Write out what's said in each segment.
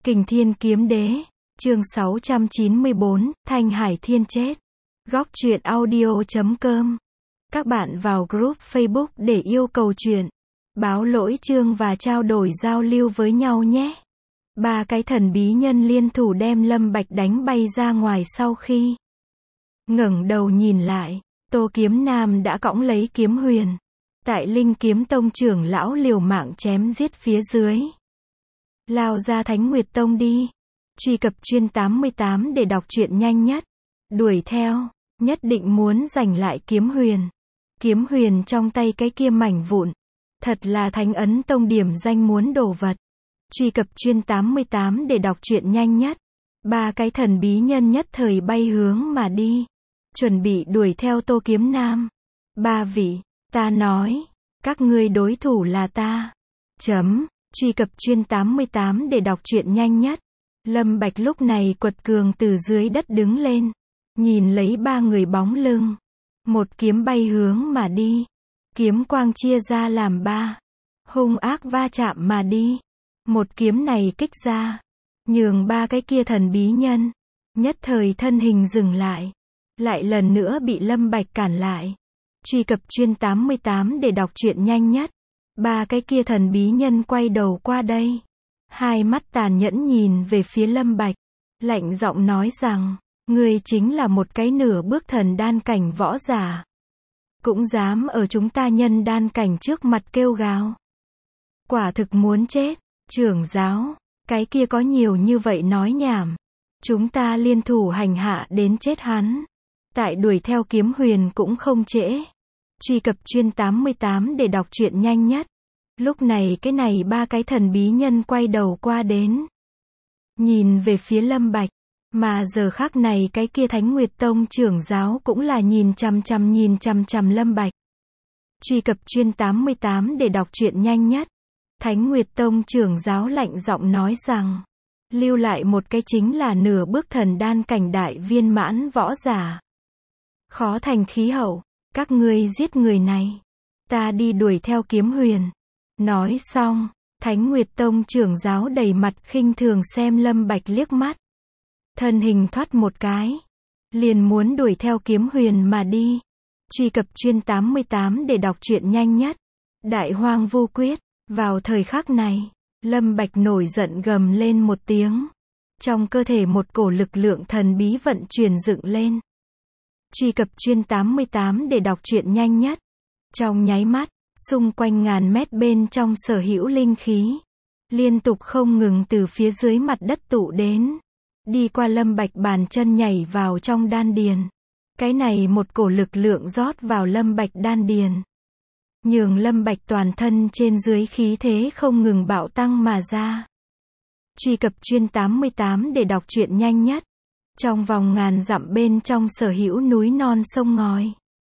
Kình Thiên Kiếm Đế, chương 694, Thanh Hải Thiên chết. Góc truyện audio.com. Các bạn vào group Facebook để yêu cầu truyện, báo lỗi chương và trao đổi giao lưu với nhau nhé. Ba cái thần bí nhân liên thủ đem Lâm Bạch đánh bay ra ngoài sau khi ngẩng đầu nhìn lại, Tô Kiếm Nam đã cõng lấy kiếm huyền. Tại Linh Kiếm Tông trưởng lão liều mạng chém giết phía dưới. Lao ra Thánh Nguyệt Tông đi. Truy cập chuyên 88 để đọc truyện nhanh nhất. Đuổi theo, nhất định muốn giành lại kiếm huyền. Kiếm huyền trong tay cái kia mảnh vụn. Thật là Thánh Ấn Tông điểm danh muốn đồ vật. Truy cập chuyên 88 để đọc truyện nhanh nhất. Ba cái thần bí nhân nhất thời bay hướng mà đi. Chuẩn bị đuổi theo Tô Kiếm Nam. Ba vị, ta nói, các ngươi đối thủ là ta. Truy cập chuyên 88 để đọc truyện nhanh nhất. Lâm Bạch lúc này quật cường từ dưới đất đứng lên. Nhìn lấy ba người bóng lưng. Một kiếm bay hướng mà đi. Kiếm quang chia ra làm ba. Hung ác va chạm mà đi. Một kiếm này kích ra. Nhường ba cái kia thần bí nhân. Nhất thời thân hình dừng lại. Lại lần nữa bị Lâm Bạch cản lại. Truy cập chuyên 88 để đọc truyện nhanh nhất. Ba cái kia thần bí nhân quay đầu qua đây. Hai mắt tàn nhẫn nhìn về phía Lâm Bạch. Lạnh giọng nói rằng, ngươi chính là một cái nửa bước thần đan cảnh võ giả. Cũng dám ở chúng ta nhân đan cảnh trước mặt kêu gào. Quả thực muốn chết. Trưởng giáo, cái kia có nhiều như vậy nói nhảm. Chúng ta liên thủ hành hạ đến chết hắn. Tại đuổi theo kiếm huyền cũng không trễ. Truy cập chuyên 88 để đọc truyện nhanh nhất. Lúc này cái này ba cái thần bí nhân quay đầu qua đến. Nhìn về phía Lâm Bạch. Mà giờ khắc này cái kia Thánh Nguyệt Tông trưởng giáo cũng là nhìn chằm chằm Lâm Bạch. Truy cập chuyên 88 để đọc truyện nhanh nhất. Thánh Nguyệt Tông trưởng giáo lạnh giọng nói rằng. Lưu lại một cái chính là nửa bước thần đan cảnh đại viên mãn võ giả. Khó thành khí hậu. Các ngươi giết người này. Ta đi đuổi theo kiếm huyền. Nói xong, Thánh Nguyệt Tông trưởng giáo đầy mặt khinh thường xem Lâm Bạch liếc mắt. Thân hình thoát một cái. Liền muốn đuổi theo kiếm huyền mà đi. Truy cập chuyên 88 để đọc truyện nhanh nhất. Đại Hoang Vu Quyết. Vào thời khắc này, Lâm Bạch nổi giận gầm lên một tiếng. Trong cơ thể một cổ lực lượng thần bí vận chuyển dựng lên. Truy cập chuyên 88 để đọc truyện nhanh nhất. Trong nháy mắt, xung quanh ngàn mét bên trong sở hữu linh khí. Liên tục không ngừng từ phía dưới mặt đất tụ đến. Đi qua Lâm Bạch bàn chân nhảy vào trong đan điền. Cái này một cổ lực lượng rót vào Lâm Bạch đan điền. Nhường Lâm Bạch toàn thân trên dưới khí thế không ngừng bạo tăng mà ra. Truy cập chuyên 88 để đọc truyện nhanh nhất. Trong vòng ngàn dặm bên trong sở hữu núi non sông ngòi.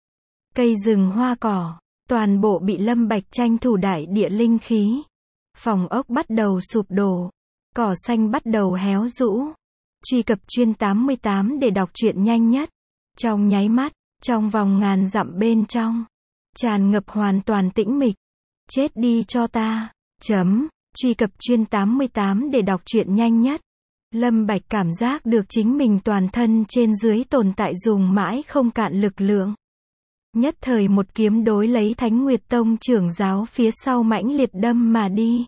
Cây rừng hoa cỏ, toàn bộ bị Lâm Bạch tranh thủ đại địa linh khí. Phòng ốc bắt đầu sụp đổ. Cỏ xanh bắt đầu héo rũ. Truy cập chuyên 88 để đọc truyện nhanh nhất. Trong nháy mắt, trong vòng ngàn dặm bên trong. Tràn ngập hoàn toàn tĩnh mịch. Chết đi cho ta. Truy cập chuyên 88 để đọc truyện nhanh nhất. Lâm Bạch cảm giác được chính mình toàn thân trên dưới tồn tại dùng mãi không cạn lực lượng. Nhất thời một kiếm đối lấy Thánh Nguyệt Tông trưởng giáo phía sau mãnh liệt đâm mà đi.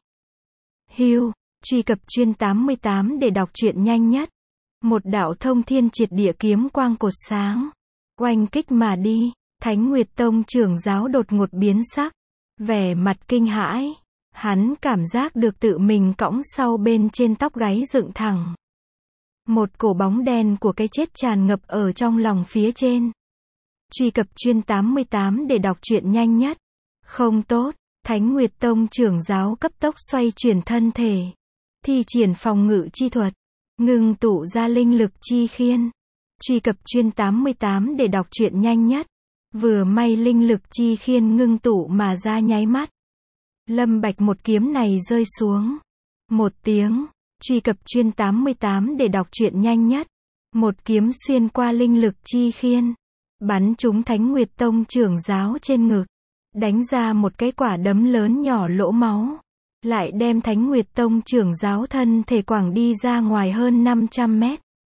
Hưu, truy cập chuyên 88 để đọc truyện nhanh nhất. Một đạo thông thiên triệt địa kiếm quang cột sáng. Oanh kích mà đi, Thánh Nguyệt Tông trưởng giáo đột ngột biến sắc. Vẻ mặt kinh hãi. Hắn cảm giác được tự mình cõng sau bên trên tóc gáy dựng thẳng. Một cổ bóng đen của cái chết tràn ngập ở trong lòng phía trên. Truy cập chuyên 88 để đọc truyện nhanh nhất. Không tốt, Thánh Nguyệt Tông trưởng giáo cấp tốc xoay chuyển thân thể. Thi triển phòng ngự chi thuật. Ngưng tụ ra linh lực chi khiên. Truy cập chuyên 88 để đọc truyện nhanh nhất. Vừa may linh lực chi khiên ngưng tụ mà ra nháy mắt. Lâm Bạch một kiếm này rơi xuống. Một tiếng. Truy cập chuyên 88 để đọc truyện nhanh nhất. Một kiếm xuyên qua linh lực chi khiên. Bắn trúng Thánh Nguyệt Tông trưởng giáo trên ngực. Đánh ra một cái quả đấm lớn nhỏ lỗ máu. lại đem Thánh Nguyệt Tông trưởng giáo thân thể quảng đi ra ngoài hơn 500 mét.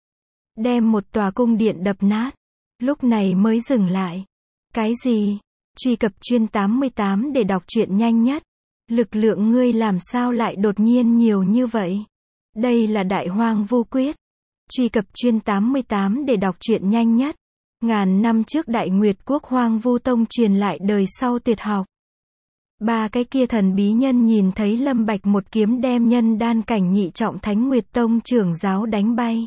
Đem một tòa cung điện đập nát. Lúc này mới dừng lại. Cái gì? Truy cập chuyên 88 để đọc truyện nhanh nhất. Lực lượng ngươi làm sao lại đột nhiên nhiều như vậy? Đây là Đại Hoang Vu Quyết. Truy cập chuyên 88 để đọc truyện nhanh nhất. Ngàn năm trước Đại Nguyệt Quốc Hoang Vu Tông truyền lại đời sau tuyệt học. Ba cái kia thần bí nhân nhìn thấy Lâm Bạch một kiếm đem nhân đan cảnh nhị trọng Thánh Nguyệt Tông trưởng giáo đánh bay.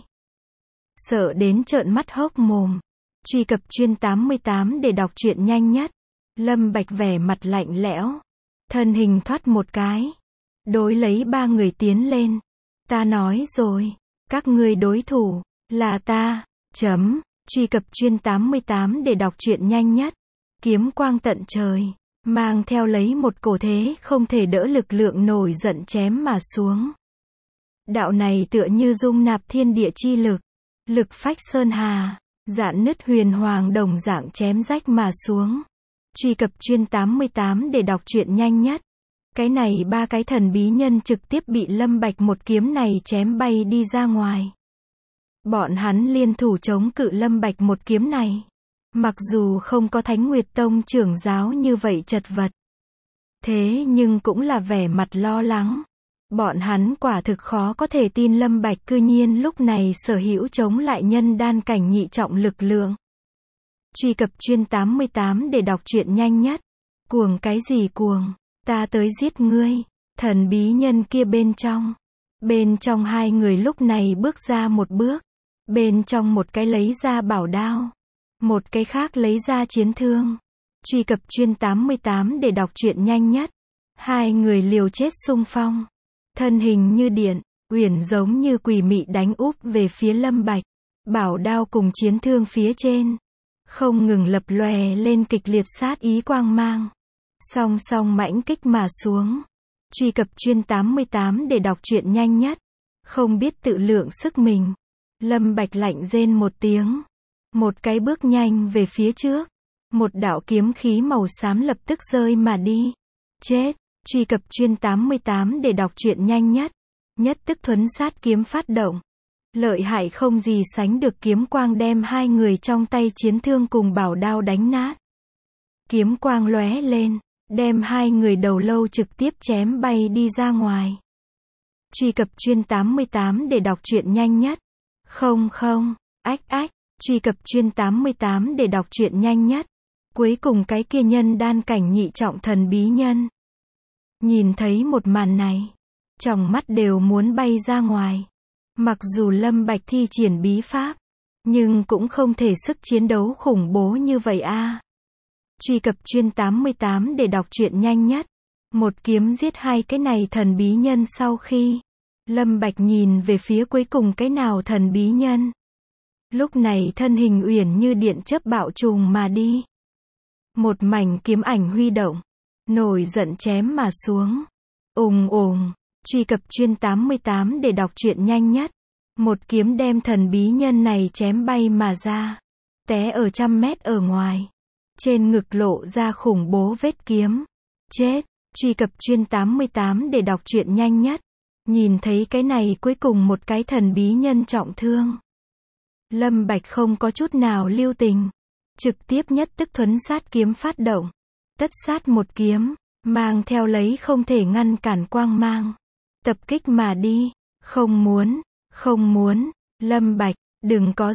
Sợ đến trợn mắt hốc mồm. Truy cập chuyên 88 để đọc truyện nhanh nhất. Lâm Bạch vẻ mặt lạnh lẽo. Thân hình thoát một cái. Đối lấy ba người tiến lên. Ta nói rồi. Các ngươi đối thủ. Là ta. Chấm. Truy cập chuyên 88 để đọc truyện nhanh nhất. Kiếm quang tận trời. Mang theo lấy một cổ thế không thể đỡ lực lượng nổi giận chém mà xuống. Đạo này tựa như dung nạp thiên địa chi lực. Lực phách sơn hà. Dạn nứt huyền hoàng đồng dạng chém rách mà xuống. Truy cập chuyên 88 để đọc truyện nhanh nhất. Cái này ba cái thần bí nhân trực tiếp bị Lâm Bạch một kiếm này chém bay đi ra ngoài. Bọn hắn liên thủ chống cự Lâm Bạch một kiếm này. Mặc dù không có Thánh Nguyệt Tông trưởng giáo như vậy chật vật. Thế nhưng cũng là vẻ mặt lo lắng. Bọn hắn quả thực khó có thể tin Lâm Bạch cư nhiên lúc này sở hữu chống lại nhân đan cảnh nhị trọng lực lượng. Truy cập chuyên 88 để đọc truyện nhanh nhất. Cuồng cái gì cuồng? Ta tới giết ngươi. Thần bí nhân kia bên trong. Bên trong hai người lúc này bước ra một bước. Bên trong một cái lấy ra bảo đao. Một cái khác lấy ra chiến thương. Truy cập chuyên 88 để đọc truyện nhanh nhất. Hai người liều chết xung phong. Thân hình như điện, uyển giống như quỷ mị đánh úp về phía Lâm Bạch. Bảo đao cùng chiến thương phía trên. Không ngừng lập lòe lên kịch liệt sát ý quang mang. Song song mãnh kích mà xuống. Truy cập chuyên 88 để đọc truyện nhanh nhất. Không biết tự lượng sức mình. Lâm Bạch lạnh rên một tiếng. Một cái bước nhanh về phía trước. Một đạo kiếm khí màu xám lập tức rơi mà đi. Chết. Truy cập chuyên 88 để đọc truyện nhanh nhất. Nhất tức thuấn sát kiếm phát động. Lợi hại không gì sánh được kiếm quang đem hai người trong tay chiến thương cùng bảo đao đánh nát. Kiếm quang lóe lên, đem hai người đầu lâu trực tiếp chém bay đi ra ngoài. Truy cập chuyên 88 để đọc truyện nhanh nhất. Không, ách. Truy cập chuyên 88 để đọc truyện nhanh nhất. Cuối cùng cái kia nhân đan cảnh nhị trọng thần bí nhân. Nhìn thấy một màn này, tròng mắt đều muốn bay ra ngoài. Mặc dù Lâm Bạch thi triển bí pháp, nhưng cũng không thể sức chiến đấu khủng bố như vậy a. Truy cập chuyên 88 để đọc truyện nhanh nhất. Một kiếm giết hai cái này thần bí nhân sau khi Lâm Bạch nhìn về phía cuối cùng cái nào thần bí nhân. Lúc này thân hình uyển như điện chớp bạo trùng mà đi. Một mảnh kiếm ảnh huy động. Nổi giận chém mà xuống. Ùng. Truy cập chuyên 88 để đọc truyện nhanh nhất. Một kiếm đem thần bí nhân này chém bay mà ra. Té ở 100 mét ở ngoài. Trên ngực lộ ra khủng bố vết kiếm. Chết. Truy cập chuyên 88 để đọc truyện nhanh nhất. Nhìn thấy cái này cuối cùng một cái thần bí nhân trọng thương. Lâm Bạch không có chút nào lưu tình. Trực tiếp nhất tức thuấn sát kiếm phát động. Tất sát một kiếm, mang theo lấy không thể ngăn cản quang mang. Tập kích mà đi. Không muốn. Lâm Bạch, đừng có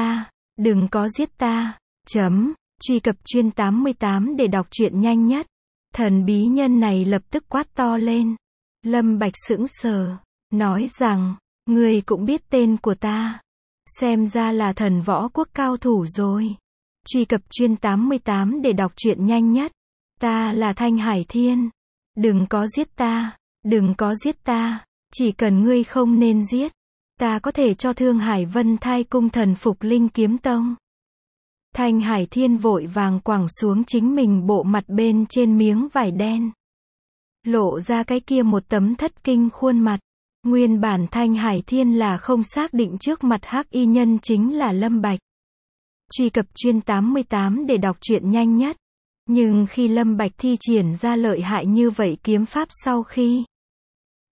giết ta. Chấm. Truy cập chuyên 88 để đọc truyện nhanh nhất. Thần bí nhân này lập tức quát to lên. Lâm Bạch sững sờ, nói rằng, ngươi cũng biết tên của ta. Xem ra là thần võ quốc cao thủ rồi. Truy cập chuyên 88 để đọc truyện nhanh nhất. Ta là Thanh Hải Thiên. Đừng có giết ta. Chỉ cần ngươi không nên giết. Ta có thể cho Thương Hải Vân thai cung thần phục Linh Kiếm Tông. Thanh Hải Thiên vội vàng quẳng xuống chính mình bộ mặt bên trên miếng vải đen. Lộ ra cái kia một tấm thất kinh khuôn mặt. Nguyên bản Thanh Hải Thiên là không xác định trước mặt hắc y nhân chính là Lâm Bạch. Truy cập chuyên 88 để đọc truyện nhanh nhất. Nhưng khi Lâm Bạch thi triển ra lợi hại như vậy kiếm pháp sau khi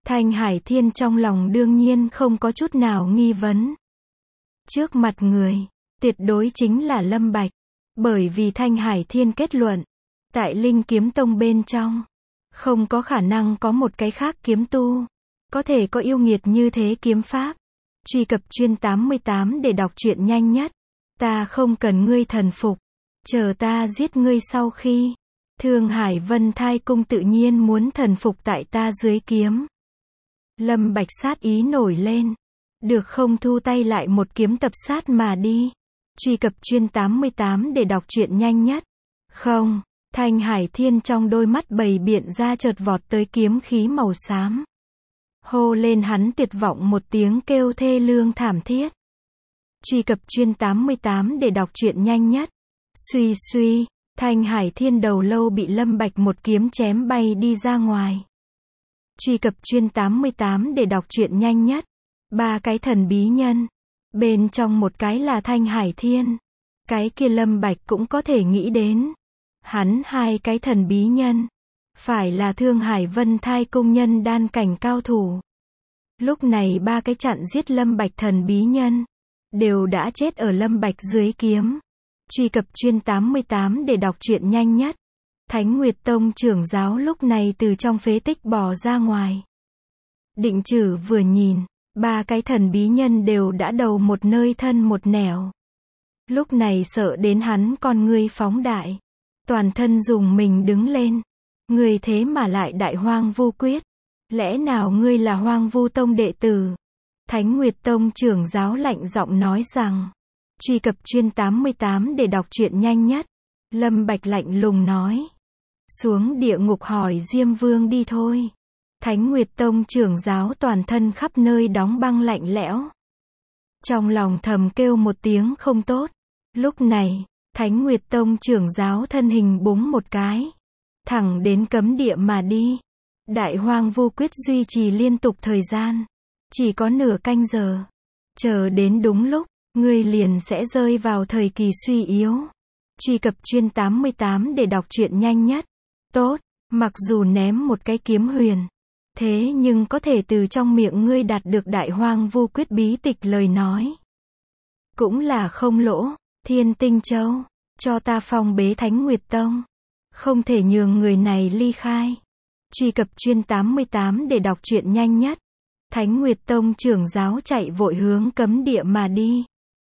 Thanh Hải Thiên trong lòng đương nhiên không có chút nào nghi vấn. Trước mặt người, tuyệt đối chính là Lâm Bạch. Bởi vì Thanh Hải Thiên kết luận, tại Linh Kiếm Tông bên trong, không có khả năng có một cái khác kiếm tu, có thể có yêu nghiệt như thế kiếm pháp. Truy cập chuyên 88 để đọc truyện nhanh nhất. Ta không cần ngươi thần phục, chờ ta giết ngươi sau khi. Thương Hải Vân Thai Cung tự nhiên muốn thần phục tại ta dưới kiếm. Lâm Bạch sát ý nổi lên. Được không, thu tay lại một kiếm tập sát mà đi. Truy cập chuyên 88 để đọc truyện nhanh nhất. Không, Thanh Hải Thiên trong đôi mắt bầy biện ra chợt vọt tới kiếm khí màu xám. Hô lên hắn tuyệt vọng một tiếng kêu thê lương thảm thiết. Truy cập chuyên 88 để đọc truyện nhanh nhất. Suy suy, Thanh Hải Thiên đầu lâu bị Lâm Bạch một kiếm chém bay đi ra ngoài. Truy cập chuyên 88 để đọc truyện nhanh nhất. Ba cái thần bí nhân. Bên trong một cái là Thanh Hải Thiên. Cái kia Lâm Bạch cũng có thể nghĩ đến. Hắn hai cái thần bí nhân. Phải là Thương Hải Vân Thai Cung nhân đan cảnh cao thủ. Lúc này ba cái chặn giết Lâm Bạch thần bí nhân. Đều đã chết ở Lâm Bạch dưới kiếm. Truy cập chuyên 88 để đọc truyện nhanh nhất. Thánh Nguyệt Tông trưởng giáo lúc này từ trong phế tích bò ra ngoài. Định Trử vừa nhìn, ba cái thần bí nhân đều đã đầu một nơi thân một nẻo. Lúc này sợ đến hắn con ngươi phóng đại. Toàn thân dùng mình đứng lên. Ngươi thế mà lại đại Hoang Vu Quyết. Lẽ nào ngươi là Hoang Vu Tông đệ tử? Thánh Nguyệt Tông trưởng giáo lạnh giọng nói rằng. Truy cập chuyên 88 để đọc truyện nhanh nhất. Lâm Bạch lạnh lùng nói. Xuống địa ngục hỏi Diêm Vương đi thôi. Thánh Nguyệt Tông trưởng giáo toàn thân khắp nơi đóng băng lạnh lẽo. Trong lòng thầm kêu một tiếng không tốt. Lúc này, Thánh Nguyệt Tông trưởng giáo thân hình búng một cái. Thẳng đến cấm địa mà đi. Đại Hoang Vu Quyết duy trì liên tục thời gian. Chỉ có nửa canh giờ. Chờ đến đúng lúc, ngươi liền sẽ rơi vào thời kỳ suy yếu. Truy cập chuyên 88 để đọc truyện nhanh nhất. Tốt, mặc dù ném một cái kiếm huyền. Thế nhưng có thể từ trong miệng ngươi đạt được Đại Hoang Vu Quyết bí tịch lời nói. Cũng là không lỗ. Thiên Tinh Châu, cho ta phong bế Thánh Nguyệt Tông. Không thể nhường người này ly khai. Truy cập chuyên 88 để đọc truyện nhanh nhất. Thánh Nguyệt Tông trưởng giáo chạy vội hướng cấm địa mà đi.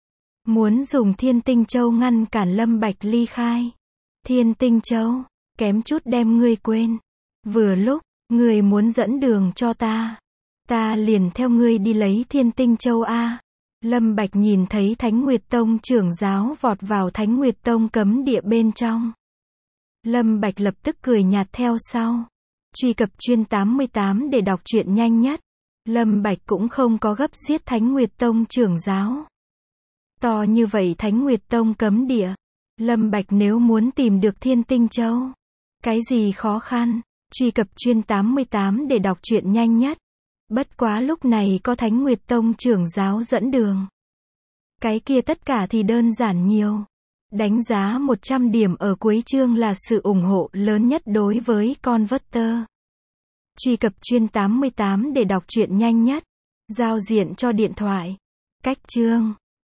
Muốn dùng Thiên Tinh Châu ngăn cản Lâm Bạch ly khai. Thiên Tinh Châu, kém chút đem ngươi quên. Vừa lúc, ngươi muốn dẫn đường cho ta. Ta liền theo ngươi đi lấy Thiên Tinh Châu a. Lâm Bạch nhìn thấy Thánh Nguyệt Tông trưởng giáo vọt vào Thánh Nguyệt Tông cấm địa bên trong. Lâm Bạch lập tức cười nhạt theo sau. Truy cập chuyên 88 để đọc truyện nhanh nhất. Lâm Bạch cũng không có gấp giết Thánh Nguyệt Tông trưởng giáo. To như vậy Thánh Nguyệt Tông cấm địa. Lâm Bạch nếu muốn tìm được Thiên Tinh Châu. Cái gì khó khăn. Truy cập chuyên 88 để đọc truyện nhanh nhất. Bất quá lúc này có Thánh Nguyệt Tông trưởng giáo dẫn đường. Cái kia tất cả thì đơn giản nhiều. Đánh giá 100 điểm ở cuối chương là sự ủng hộ lớn nhất đối với Converter. Truy cập chuyên 88 để đọc truyện nhanh nhất. Giao diện cho điện thoại. Cách chương